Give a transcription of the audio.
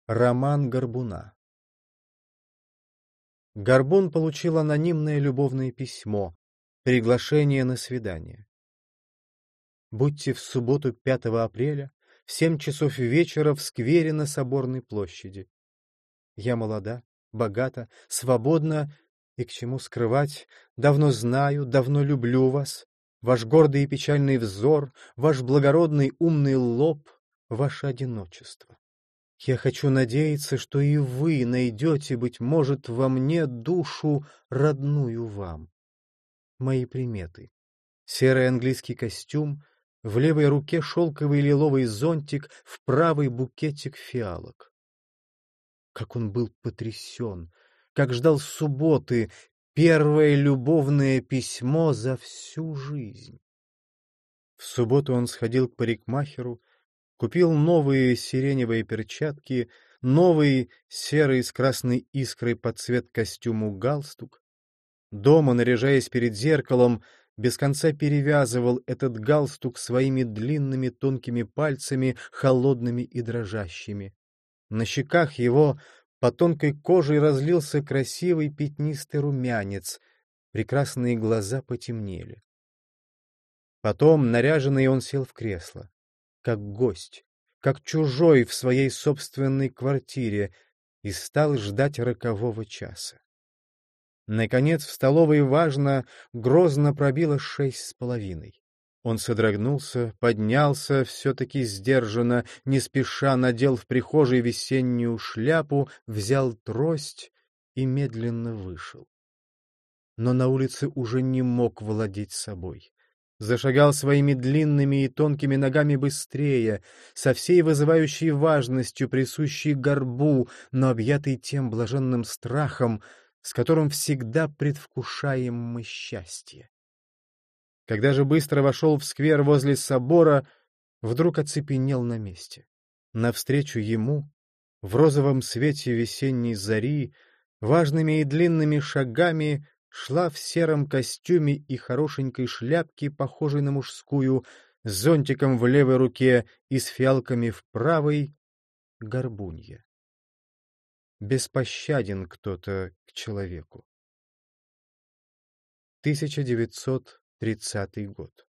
Роман Горбуна. Горбун получил анонимное любовное письмо, приглашение на свидание. Будьте в субботу 5 апреля в 7 часов вечера в сквере на Соборной площади. Я молода, богата, свободна, и к чему скрывать, давно знаю, давно люблю вас, ваш гордый и печальный взор, ваш благородный умный лоб, ваше одиночество. Я хочу надеяться, что и вы найдете, быть может, во мне душу, родную вам. Мои приметы. Серый английский костюм, в левой руке шелковый лиловый зонтик, в правой букетик фиалок. Как он был потрясен, как ждал субботы, первое любовное письмо за всю жизнь. В субботу он сходил к парикмахеру, купил новые сиреневые перчатки, новый серый с красной искрой под цвет костюму галстук. Дома, наряжаясь перед зеркалом, без конца перевязывал этот галстук своими длинными тонкими пальцами, холодными и дрожащими. На щеках его по тонкой коже разлился красивый пятнистый румянец, прекрасные глаза потемнели. Потом, наряженный, он сел в кресло, как гость, как чужой в своей собственной квартире, и стал ждать рокового часа. Наконец в столовой важно, грозно пробило 6:30. Он содрогнулся, поднялся, все-таки сдержанно, не спеша надел в прихожей весеннюю шляпу, взял трость и медленно вышел. Но на улице уже не мог владеть собой. Зашагал своими длинными и тонкими ногами быстрее, со всей вызывающей важностью, присущей горбу, но объятый тем блаженным страхом, с которым всегда предвкушаем мы счастье. Когда же быстро вошел в сквер возле собора, вдруг оцепенел на месте. Навстречу ему, в розовом свете весенней зари, важными и длинными шагами шла в сером костюме и хорошенькой шляпке, похожей на мужскую, с зонтиком в левой руке и с фиалками в правой, Горбунья. Беспощаден кто-то к человеку. 1930 год.